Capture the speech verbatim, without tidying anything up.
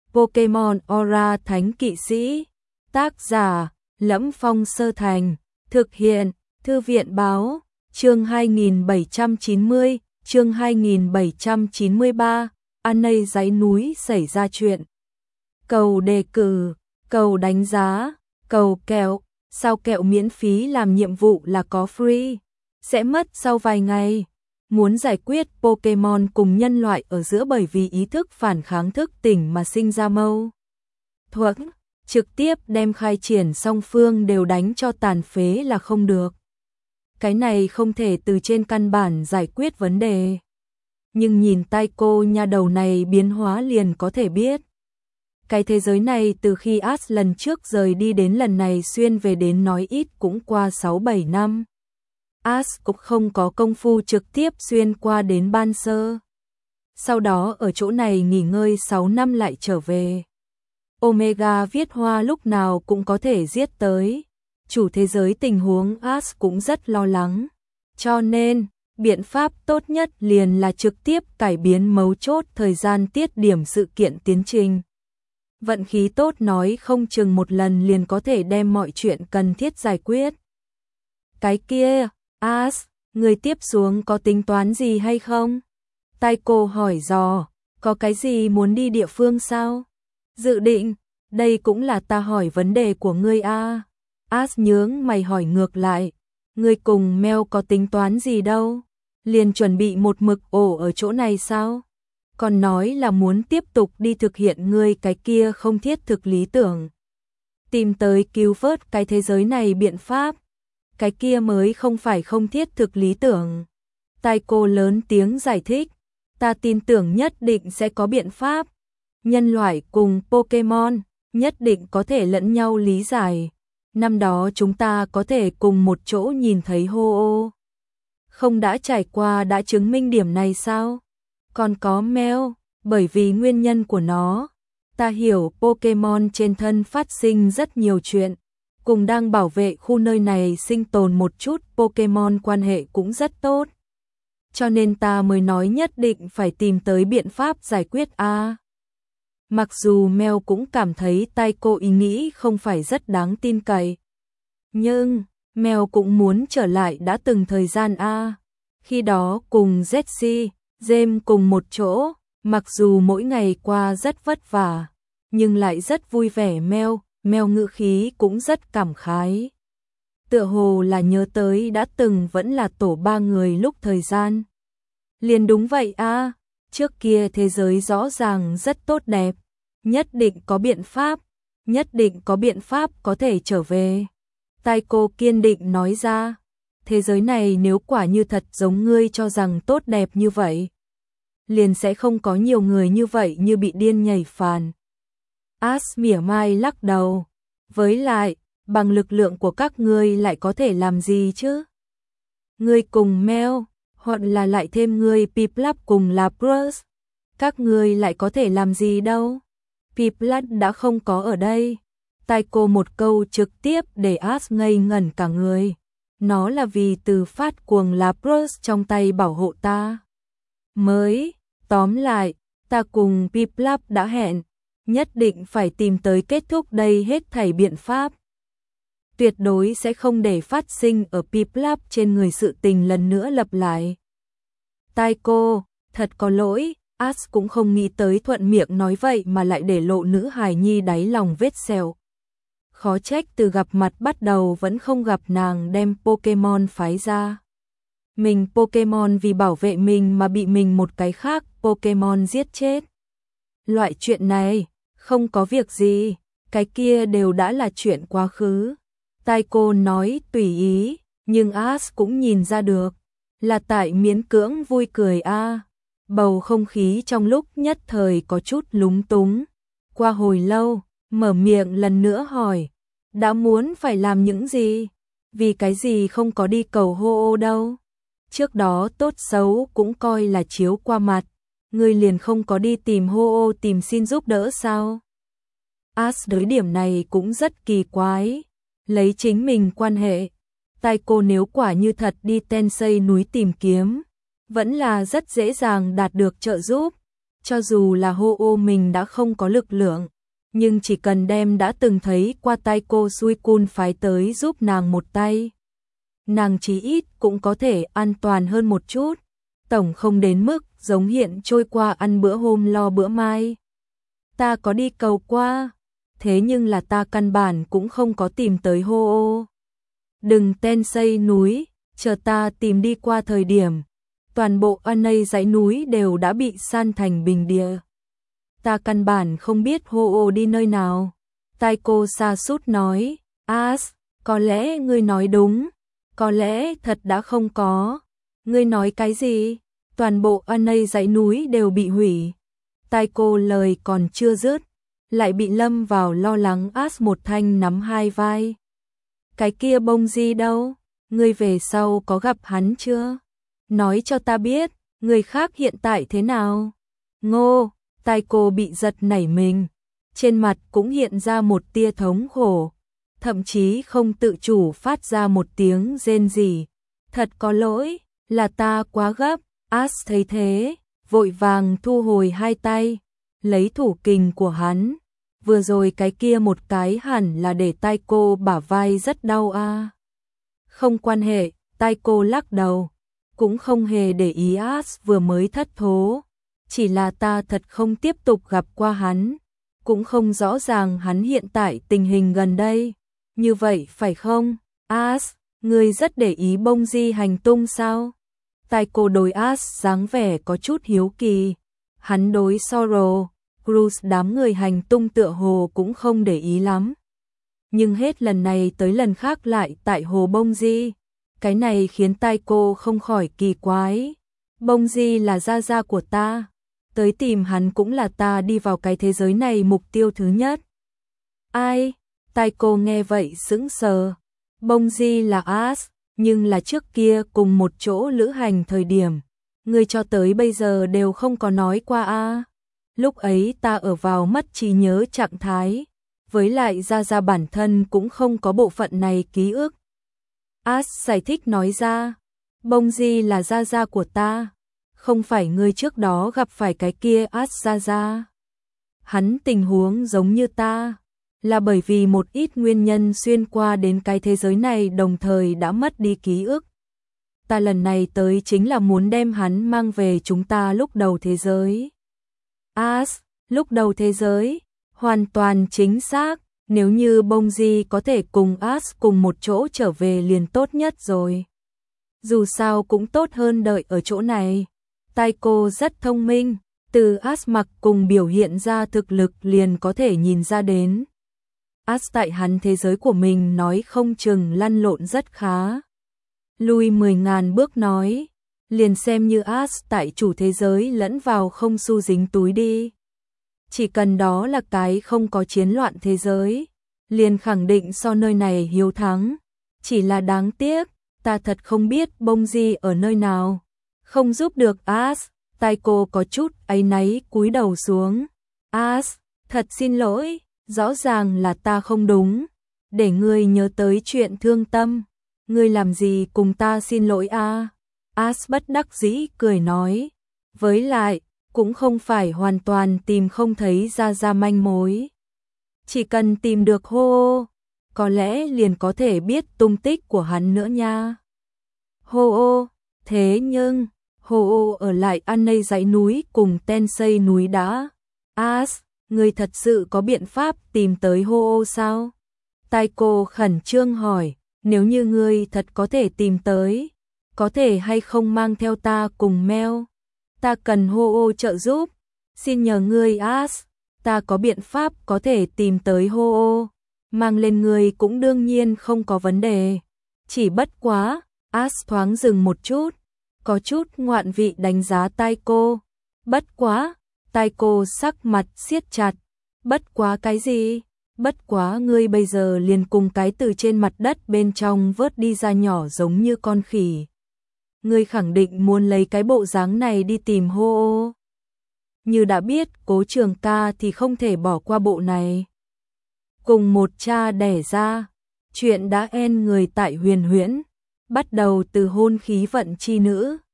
Pokemon Aura Thánh Kỵ Sĩ. Tác giả: Lẫm Phong Sơ Thành. Thực hiện: Thư viện báo. Chương hai nghìn bảy trăm chín mươi, chương hai nghìn bảy trăm chín mươi ba. Anei dãy núi xảy ra chuyện. Cầu đề cử, cầu đánh giá, cầu kẹo. Sao kẹo miễn phí làm nhiệm vụ là có free, sẽ mất sau vài ngày. Muốn giải quyết Pokemon cùng nhân loại ở giữa bởi vì ý thức phản kháng thức tỉnh mà sinh ra mâu thuẫn, trực tiếp đem khai triển song phương đều đánh cho tàn phế là không được. Cái này không thể từ trên căn bản giải quyết vấn đề. Nhưng nhìn tai cô nha đầu này biến hóa liền có thể biết. Cái thế giới này từ khi Ash lần trước rời đi đến lần này xuyên về đến nói ít cũng qua sáu bảy năm. Ash cũng không có công phu trực tiếp xuyên qua đến ban sơ. Sau đó ở chỗ này nghỉ ngơi sáu năm lại trở về. Omega viết hoa lúc nào cũng có thể giết tới. Chủ thế giới tình huống Ash cũng rất lo lắng. Cho nên, biện pháp tốt nhất liền là trực tiếp cải biến mấu chốt thời gian tiết điểm sự kiện tiến trình. Vận khí tốt nói không chừng một lần liền có thể đem mọi chuyện cần thiết giải quyết. Cái kia, Ash, người tiếp xuống có tính toán gì hay không? Tai cô hỏi dò, có cái gì muốn đi địa phương sao? Dự định, đây cũng là ta hỏi vấn đề của ngươi a. À. Ash nhướng mày hỏi ngược lại, ngươi cùng Mel có tính toán gì đâu? Liền chuẩn bị một mực ổ ở chỗ này sao? Còn nói là muốn tiếp tục đi thực hiện ngươi cái kia không thiết thực lý tưởng. Tìm tới cứu vớt cái thế giới này biện pháp. Cái kia mới không phải không thiết thực lý tưởng. Tai cô lớn tiếng giải thích. Ta tin tưởng nhất định sẽ có biện pháp. Nhân loại cùng Pokemon nhất định có thể lẫn nhau lý giải. Năm đó chúng ta có thể cùng một chỗ nhìn thấy Ho-Oh. Không đã trải qua đã chứng minh điểm này sao? Còn có Mel, bởi vì nguyên nhân của nó, ta hiểu Pokemon trên thân phát sinh rất nhiều chuyện, cùng đang bảo vệ khu nơi này sinh tồn một chút Pokemon quan hệ cũng rất tốt. Cho nên ta mới nói nhất định phải tìm tới biện pháp giải quyết a. À, mặc dù Mel cũng cảm thấy tai cô ý nghĩ không phải rất đáng tin cậy. Nhưng, Mel cũng muốn trở lại đã từng thời gian a. À, khi đó cùng Jessie, James cùng một chỗ, mặc dù mỗi ngày qua rất vất vả, nhưng lại rất vui vẻ. Mel, Mel ngữ khí cũng rất cảm khái. Tựa hồ là nhớ tới đã từng vẫn là tổ ba người lúc thời gian. Liền đúng vậy a, à, trước kia thế giới rõ ràng rất tốt đẹp, nhất định có biện pháp, nhất định có biện pháp có thể trở về. Tai cô kiên định nói ra. Thế giới này nếu quả như thật giống ngươi cho rằng tốt đẹp như vậy, liền sẽ không có nhiều người như vậy như bị điên nhảy phàn. Ash mỉa mai lắc đầu. Với lại, bằng lực lượng của các ngươi lại có thể làm gì chứ? Ngươi cùng Mel, hoặc là lại thêm ngươi Piplup cùng Lapras, các ngươi lại có thể làm gì đâu? Piplup đã không có ở đây. Tai cô một câu trực tiếp để Ash ngây ngẩn cả người. Nó là vì từ phát cuồng Lapras trong tay bảo hộ ta. Mới, tóm lại, ta cùng Piplup đã hẹn, nhất định phải tìm tới kết thúc đây hết thảy biện pháp. Tuyệt đối sẽ không để phát sinh ở Piplup trên người sự tình lần nữa lặp lại. Tai cô, thật có lỗi, Ash cũng không nghĩ tới thuận miệng nói vậy mà lại để lộ nữ hài nhi đáy lòng vết sẹo. Khó trách từ gặp mặt bắt đầu vẫn không gặp nàng đem Pokemon phái ra. Mình Pokemon vì bảo vệ mình mà bị mình một cái khác Pokemon giết chết. Loại chuyện này, không có việc gì, cái kia đều đã là chuyện quá khứ. Tai cô nói tùy ý, nhưng Ash cũng nhìn ra được, là tại miễn cưỡng vui cười a. À. Bầu không khí trong lúc nhất thời có chút lúng túng. Qua hồi lâu, mở miệng lần nữa hỏi, đã muốn phải làm những gì? Vì cái gì không có đi cầu Ho-Oh đâu? Trước đó tốt xấu cũng coi là chiếu qua mặt, ngươi liền không có đi tìm Ho-Oh tìm xin giúp đỡ sao? Ash đối điểm này cũng rất kỳ quái, lấy chính mình quan hệ. Tai cô nếu quả như thật đi Tensei núi tìm kiếm, vẫn là rất dễ dàng đạt được trợ giúp. Cho dù là hô ô mình đã không có lực lượng, nhưng chỉ cần đem đã từng thấy qua tay cô Suicune phái tới giúp nàng một tay, nàng chí ít cũng có thể an toàn hơn một chút, tổng không đến mức giống hiện trôi qua ăn bữa hôm lo bữa mai. Ta có đi cầu qua, thế nhưng là ta căn bản cũng không có tìm tới hô ô. Đừng tên xây núi, chờ ta tìm đi qua thời điểm, toàn bộ ở đây dãy núi đều đã bị san thành bình địa. Ta căn bản không biết hô ô đi nơi nào. Taiko sa sút nói, As, có lẽ ngươi nói đúng, có lẽ thật đã không có. Ngươi nói cái gì? Toàn bộ ở đây dãy núi đều bị hủy. Taiko lời còn chưa dứt, lại bị lâm vào lo lắng As một thanh nắm hai vai. Cái kia bông di đâu? Ngươi về sau có gặp hắn chưa? Nói cho ta biết, người khác hiện tại thế nào? Ngô, Taiko bị giật nảy mình, trên mặt cũng hiện ra một tia thống khổ, thậm chí không tự chủ phát ra một tiếng rên rỉ. Thật có lỗi, là ta quá gấp. As thấy thế, vội vàng thu hồi hai tay, lấy thủ kình của hắn. Vừa rồi cái kia một cái hẳn là để Taiko bả vai rất đau a. À. Không quan hệ, Taiko lắc đầu, cũng không hề để ý As vừa mới thất thố. Chỉ là ta thật không tiếp tục gặp qua hắn, cũng không rõ ràng hắn hiện tại tình hình gần đây. Như vậy phải không? As, ngươi rất để ý bông di hành tung sao? Taiko đối As dáng vẻ có chút hiếu kỳ. Hắn đối Soro, Cruz đám người hành tung tựa hồ cũng không để ý lắm. Nhưng hết lần này tới lần khác lại tại hồ bông di. Cái này khiến Taiko không khỏi kỳ quái. Bông di là gia gia của ta. Tới tìm hắn cũng là ta đi vào cái thế giới này mục tiêu thứ nhất. Ai? Taiko nghe vậy sững sờ. Bông di là As, nhưng là trước kia cùng một chỗ lữ hành thời điểm. Người cho tới bây giờ đều không có nói qua a. Lúc ấy ta ở vào mất trí nhớ trạng thái. Với lại gia gia bản thân cũng không có bộ phận này ký ức. As giải thích nói ra. Bông di là gia gia của ta. Không phải người trước đó gặp phải cái kia As gia gia. Hắn tình huống giống như ta. Là bởi vì một ít nguyên nhân xuyên qua đến cái thế giới này đồng thời đã mất đi ký ức. Ta lần này tới chính là muốn đem hắn mang về chúng ta lúc đầu thế giới. As, lúc đầu thế giới, hoàn toàn chính xác, nếu như bông di có thể cùng As cùng một chỗ trở về liền tốt nhất rồi. Dù sao cũng tốt hơn đợi ở chỗ này. Taiko rất thông minh, từ As mặc cùng biểu hiện ra thực lực liền có thể nhìn ra đến. As tại hắn thế giới của mình nói không chừng lăn lộn rất khá. Lui mười ngàn bước nói, liền xem như As tại chủ thế giới lẫn vào không xu dính túi đi. Chỉ cần đó là cái không có chiến loạn thế giới, liền khẳng định so nơi này hiếu thắng. Chỉ là đáng tiếc, ta thật không biết bông di ở nơi nào. Không giúp được As, Taiko có chút áy náy cúi đầu xuống. As, thật xin lỗi, rõ ràng là ta không đúng. Để ngươi nhớ tới chuyện thương tâm. Ngươi làm gì cùng ta xin lỗi a? À? As bất đắc dĩ cười nói. Với lại, cũng không phải hoàn toàn tìm không thấy ra ra manh mối. Chỉ cần tìm được hô ô, có lẽ liền có thể biết tung tích của hắn nữa nha. Hô ô, thế nhưng, hô ô ở lại ăn nây dãy núi cùng Tensei núi đã. As, ngươi thật sự có biện pháp tìm tới hô ô sao? Taiko khẩn trương hỏi, nếu như ngươi thật có thể tìm tới, có thể hay không mang theo ta cùng Mel? Ta cần hô ô trợ giúp, xin nhờ ngươi As, ta có biện pháp có thể tìm tới hô ô, mang lên ngươi cũng đương nhiên không có vấn đề. Chỉ bất quá, As thoáng dừng một chút, có chút ngoạn vị đánh giá Taiko. Bất quá, Taiko sắc mặt siết chặt. Bất quá cái gì? Bất quá ngươi bây giờ liền cùng cái từ trên mặt đất bên trong vớt đi ra nhỏ giống như con khỉ. Ngươi khẳng định muốn lấy cái bộ dáng này đi tìm hô ô. Như đã biết Cố Trường Ca thì không thể bỏ qua bộ này. Cùng một cha đẻ ra, chuyện đã en người tại Huyền Huyễn, bắt đầu từ hôn khí vận chi nữ.